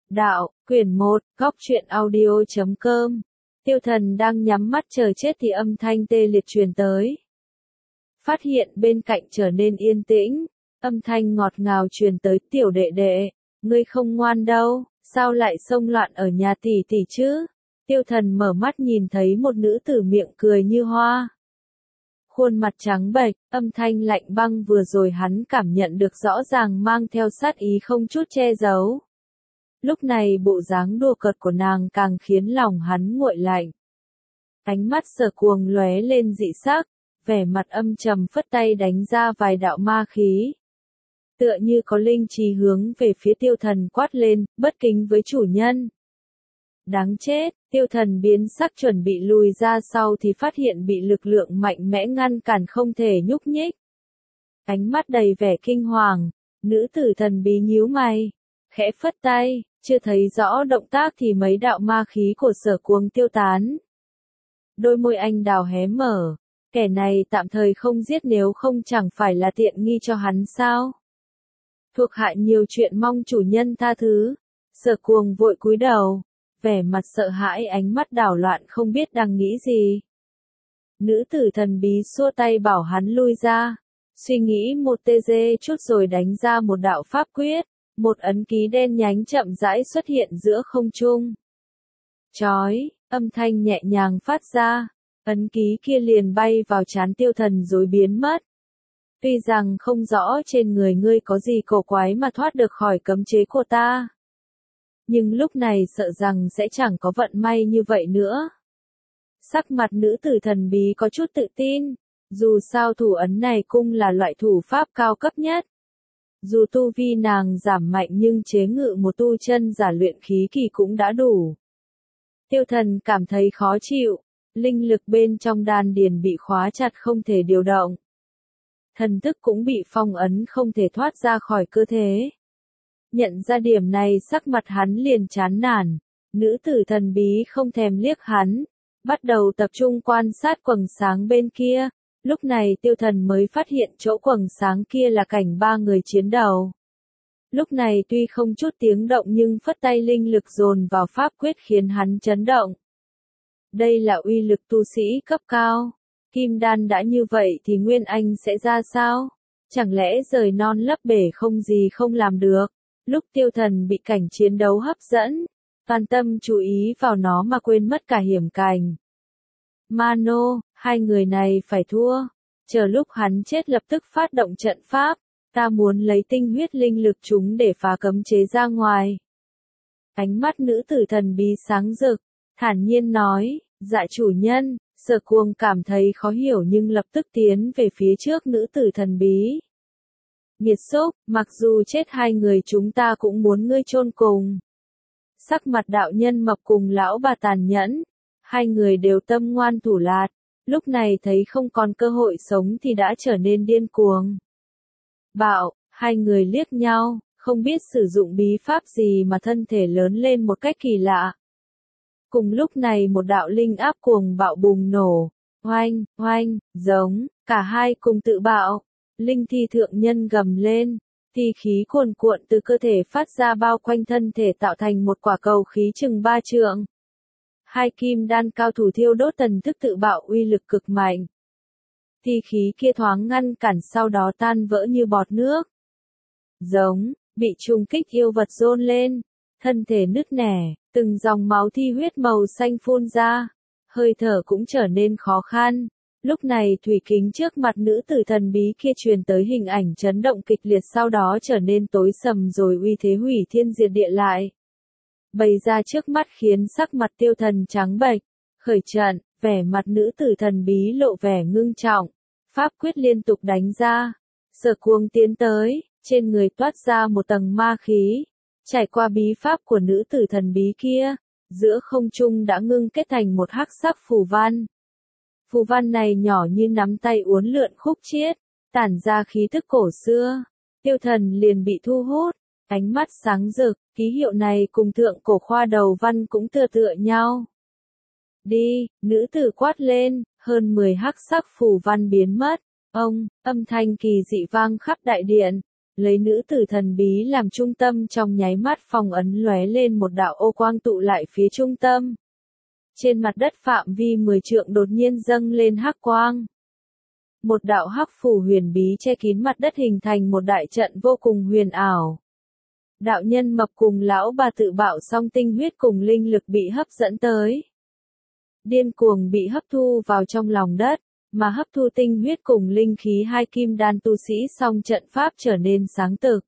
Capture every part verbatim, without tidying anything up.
Đạo, quyển một, góc truyện audio chấm com. Tiêu Thần đang nhắm mắt chờ chết thì âm thanh tê liệt truyền tới. Phát hiện bên cạnh trở nên yên tĩnh, âm thanh ngọt ngào truyền tới, tiểu đệ đệ, ngươi không ngoan đâu, sao lại xông loạn ở nhà tỷ tỷ chứ? Tiêu Thần mở mắt nhìn thấy một nữ tử miệng cười như hoa. Khuôn mặt trắng bệch, âm thanh lạnh băng vừa rồi hắn cảm nhận được rõ ràng mang theo sát ý không chút che giấu. Lúc này bộ dáng đùa cợt của nàng càng khiến lòng hắn nguội lạnh. Ánh mắt Sở Cuồng lóe lên dị sắc, vẻ mặt âm trầm phất tay đánh ra vài đạo ma khí. Tựa như có linh trí hướng về phía Tiêu Thần quát lên, bất kính với chủ nhân. Đáng chết, Tiêu Thần biến sắc chuẩn bị lùi ra sau thì phát hiện bị lực lượng mạnh mẽ ngăn cản không thể nhúc nhích. Ánh mắt đầy vẻ kinh hoàng, nữ tử thần bí nhíu mày, khẽ phất tay, chưa thấy rõ động tác thì mấy đạo ma khí của Sở Cuồng tiêu tán. Đôi môi anh đào hé mở, kẻ này tạm thời không giết nếu không chẳng phải là tiện nghi cho hắn sao? Thuộc hạ nhiều chuyện mong chủ nhân tha thứ. Sở Cuồng vội cúi đầu, vẻ mặt sợ hãi, ánh mắt đảo loạn không biết đang nghĩ gì. Nữ tử thần bí xua tay bảo hắn lui ra, suy nghĩ một tê dê chút rồi đánh ra một đạo pháp quyết, một ấn ký đen nhánh chậm rãi xuất hiện giữa không trung. Chói, âm thanh nhẹ nhàng phát ra, ấn ký kia liền bay vào trán Tiêu Thần rồi biến mất. Tuy rằng không rõ trên người ngươi có gì cổ quái mà thoát được khỏi cấm chế của ta, nhưng lúc này sợ rằng sẽ chẳng có vận may như vậy nữa. Sắc mặt nữ tử thần bí có chút tự tin, dù sao thủ ấn này cung là loại thủ pháp cao cấp nhất. Dù tu vi nàng giảm mạnh nhưng chế ngự một tu chân giả luyện khí kỳ cũng đã đủ. Tiêu Thần cảm thấy khó chịu, linh lực bên trong đan điền bị khóa chặt không thể điều động. Thần thức cũng bị phong ấn không thể thoát ra khỏi cơ thể. Nhận ra điểm này sắc mặt hắn liền chán nản, nữ tử thần bí không thèm liếc hắn, bắt đầu tập trung quan sát quầng sáng bên kia. Lúc này Tiêu Thần mới phát hiện chỗ quầng sáng kia là cảnh ba người chiến đầu. Lúc này tuy không chút tiếng động nhưng phất tay linh lực dồn vào pháp quyết khiến hắn chấn động. Đây là uy lực tu sĩ cấp cao. Kim đan đã như vậy thì Nguyên Anh sẽ ra sao? Chẳng lẽ rời non lấp bể không gì không làm được? Lúc Tiêu Thần bị cảnh chiến đấu hấp dẫn, toàn tâm chú ý vào nó mà quên mất cả hiểm cảnh. Mano, hai người này phải thua. Chờ lúc hắn chết lập tức phát động trận pháp. Ta muốn lấy tinh huyết linh lực chúng để phá cấm chế ra ngoài. Ánh mắt nữ tử thần bí sáng rực, thản nhiên nói, dạ chủ nhân. Sở Cuồng cảm thấy khó hiểu nhưng lập tức tiến về phía trước nữ tử thần bí. Nghiệt xúc, mặc dù chết hai người chúng ta cũng muốn ngươi chôn cùng. Sắc mặt đạo nhân mập cùng lão bà tàn nhẫn, hai người đều tâm ngoan thủ lạt, lúc này thấy không còn cơ hội sống thì đã trở nên điên cuồng. Bạo, hai người liếc nhau, không biết sử dụng bí pháp gì mà thân thể lớn lên một cách kỳ lạ. Cùng lúc này một đạo linh áp cuồng bạo bùng nổ, oanh, oanh, giống, cả hai cùng tự bạo. Linh thi thượng nhân gầm lên, thi khí cuồn cuộn từ cơ thể phát ra bao quanh thân thể tạo thành một quả cầu khí chừng ba trượng. Hai kim đan cao thủ thiêu đốt thần thức tự bạo uy lực cực mạnh. Thi khí kia thoáng ngăn cản sau đó tan vỡ như bọt nước. Giống, bị trùng kích yêu vật rôn lên, thân thể nứt nẻ, từng dòng máu thi huyết màu xanh phun ra, hơi thở cũng trở nên khó khăn. Lúc này thủy kính trước mặt nữ tử thần bí kia truyền tới hình ảnh chấn động kịch liệt, sau đó trở nên tối sầm rồi uy thế hủy thiên diệt địa lại. Bày ra trước mắt khiến sắc mặt Tiêu Thần trắng bệch, khởi trận, vẻ mặt nữ tử thần bí lộ vẻ ngưng trọng, pháp quyết liên tục đánh ra. Sở Cuồng tiến tới, trên người toát ra một tầng ma khí, trải qua bí pháp của nữ tử thần bí kia, giữa không trung đã ngưng kết thành một hắc sắc phù văn. Phù văn này nhỏ như nắm tay uốn lượn khúc chiết, tản ra khí thức cổ xưa. Tiêu Thần liền bị thu hút, ánh mắt sáng rực, ký hiệu này cùng thượng cổ khoa đầu văn cũng tựa tựa nhau. Đi, nữ tử quát lên, hơn mười hắc sắc phù văn biến mất. Ông, âm thanh kỳ dị vang khắp đại điện. lấy nữ tử thần bí làm trung tâm, trong nháy mắt phong ấn lóe lên một đạo ô quang tụ lại phía trung tâm. Trên mặt đất phạm vi mười trượng đột nhiên dâng lên hắc quang. Một đạo hắc phù huyền bí che kín mặt đất hình thành một đại trận vô cùng huyền ảo. Đạo nhân mập cùng lão bà tự bạo xong tinh huyết cùng linh lực bị hấp dẫn tới. Điên cuồng bị hấp thu vào trong lòng đất, mà hấp thu tinh huyết cùng linh khí hai kim đan tu sĩ xong trận pháp trở nên sáng tực.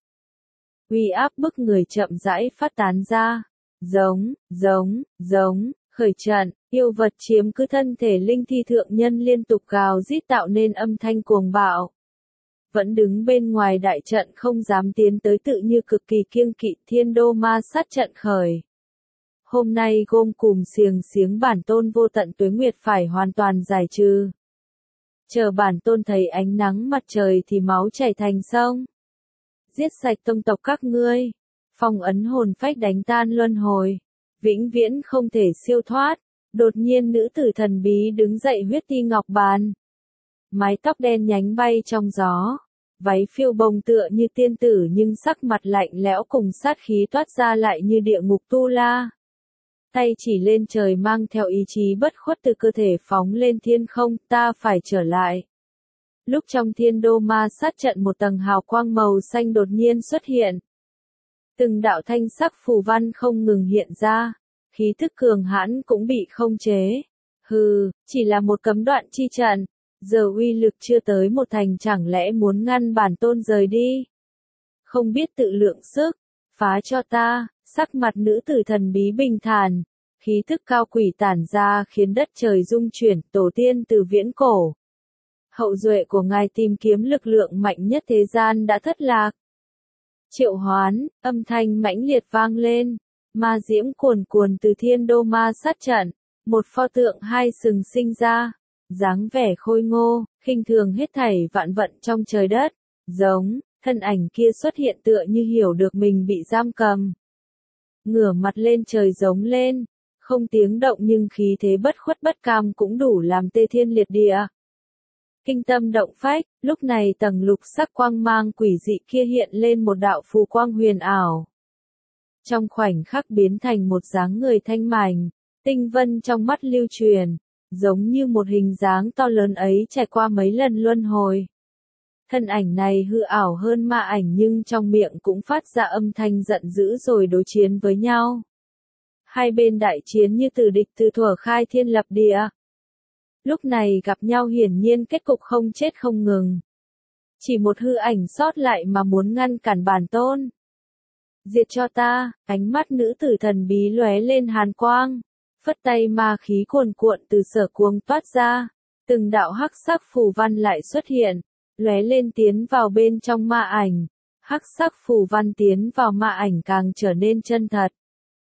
Uy áp bức người chậm rãi phát tán ra. Giống, giống, giống, khởi trận, yêu vật chiếm cứ thân thể linh thi thượng nhân liên tục gào rít tạo nên âm thanh cuồng bạo. Vẫn đứng bên ngoài đại trận không dám tiến tới tự như cực kỳ kiêng kỵ thiên đô ma sát trận khởi. Hôm nay gôm cùm xiềng xiếng bản tôn vô tận tuế nguyệt phải hoàn toàn giải trừ. Chờ bản tôn thấy ánh nắng mặt trời thì máu chảy thành sông. Giết sạch tông tộc các ngươi. Phong ấn hồn phách đánh tan luân hồi. Vĩnh viễn không thể siêu thoát. Đột nhiên nữ tử thần bí đứng dậy huyết ti ngọc bàn. Mái tóc đen nhánh bay trong gió. Váy phiêu bồng tựa như tiên tử nhưng sắc mặt lạnh lẽo cùng sát khí toát ra lại như địa ngục tu la. Tay chỉ lên trời mang theo ý chí bất khuất từ cơ thể phóng lên thiên không, ta phải trở lại. Lúc trong thiên đô ma sát trận một tầng hào quang màu xanh đột nhiên xuất hiện. Từng đạo thanh sắc phù văn không ngừng hiện ra, khí thức cường hãn cũng bị không chế. Hừ, chỉ là một cấm đoạn chi trận, giờ uy lực chưa tới một thành chẳng lẽ muốn ngăn bản tôn rời đi. Không biết tự lượng sức, phá cho ta. Sắc mặt nữ tử thần bí bình thản, khí thức cao quỷ tản ra khiến đất trời rung chuyển, tổ tiên từ viễn cổ. Hậu duệ của ngài tìm kiếm lực lượng mạnh nhất thế gian đã thất lạc. Triệu hoán, âm thanh mãnh liệt vang lên, ma diễm cuồn cuồn từ thiên đô ma sát trận, một pho tượng hai sừng sinh ra, dáng vẻ khôi ngô, khinh thường hết thảy vạn vận trong trời đất, giống, thân ảnh kia xuất hiện tựa như hiểu được mình bị giam cầm. Ngửa mặt lên trời giống lên, không tiếng động nhưng khí thế bất khuất bất cam cũng đủ làm tê thiên liệt địa. Kinh tâm động phách, lúc này tầng lục sắc quang mang quỷ dị kia hiện lên một đạo phù quang huyền ảo. Trong khoảnh khắc biến thành một dáng người thanh mảnh, tinh vân trong mắt lưu truyền, giống như một hình dáng to lớn ấy trải qua mấy lần luân hồi. Thân ảnh này hư ảo hơn ma ảnh nhưng trong miệng cũng phát ra âm thanh giận dữ rồi đối chiến với nhau. Hai bên đại chiến như từ địch từ thuở khai thiên lập địa. Lúc này gặp nhau hiển nhiên kết cục không chết không ngừng. Chỉ một hư ảnh sót lại mà muốn ngăn cản bản tôn. Diệt cho ta, ánh mắt nữ tử thần bí lóe lên hàn quang. Phất tay ma khí cuồn cuộn từ sở cuồng toát ra. Từng đạo hắc sắc phù văn lại xuất hiện. Lóe lên tiến vào bên trong ma ảnh, hắc sắc phù văn tiến vào ma ảnh càng trở nên chân thật.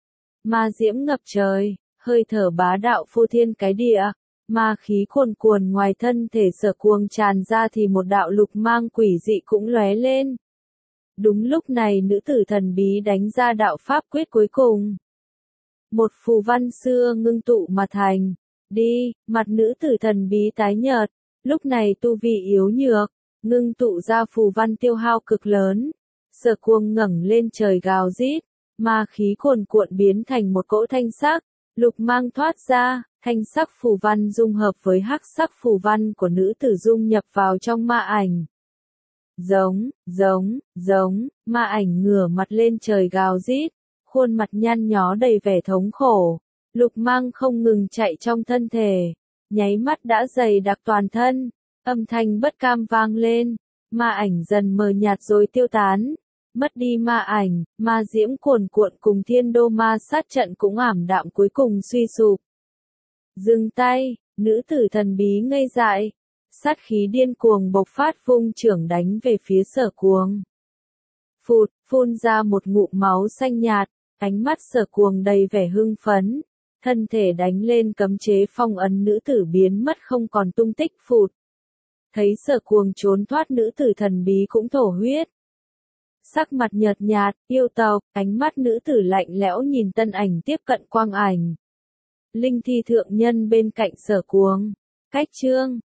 Ma diễm ngập trời, hơi thở bá đạo phô thiên cái địa, ma khí cuồn cuồn ngoài thân thể sở cuồng tràn ra thì một đạo lục mang quỷ dị cũng lóe lên. Đúng lúc này nữ tử thần bí đánh ra đạo pháp quyết cuối cùng. Một phù văn xưa ngưng tụ mà thành. Đi, mặt nữ tử thần bí tái nhợt, lúc này tu vi yếu nhược. Ngưng tụ ra phù văn tiêu hao cực lớn. Sở cuồng ngẩng lên trời gào rít, ma khí cuồn cuộn biến thành một cỗ thanh sắc, lục mang thoát ra, thanh sắc phù văn dung hợp với hắc sắc phù văn của nữ tử dung nhập vào trong ma ảnh. Giống, giống, giống, ma ảnh ngửa mặt lên trời gào rít, khuôn mặt nhăn nhó đầy vẻ thống khổ, lục mang không ngừng chạy trong thân thể, nháy mắt đã dày đặc toàn thân. Âm thanh bất cam vang lên, ma ảnh dần mờ nhạt rồi tiêu tán, mất đi ma ảnh, ma diễm cuồn cuộn cùng thiên đô ma sát trận cũng ảm đạm cuối cùng suy sụp. Dừng tay, nữ tử thần bí ngây dại, sát khí điên cuồng bộc phát vung chưởng đánh về phía sở cuồng. Phụt, phun ra một ngụm máu xanh nhạt, ánh mắt sở cuồng đầy vẻ hưng phấn, thân thể đánh lên cấm chế phong ấn nữ tử biến mất không còn tung tích phụt. Thấy sở cuồng trốn thoát nữ tử thần bí cũng thổ huyết. Sắc mặt nhợt nhạt, yêu tộc, ánh mắt nữ tử lạnh lẽo nhìn tân ảnh tiếp cận quang ảnh. Linh thi thượng nhân bên cạnh sở cuồng. Cách chương.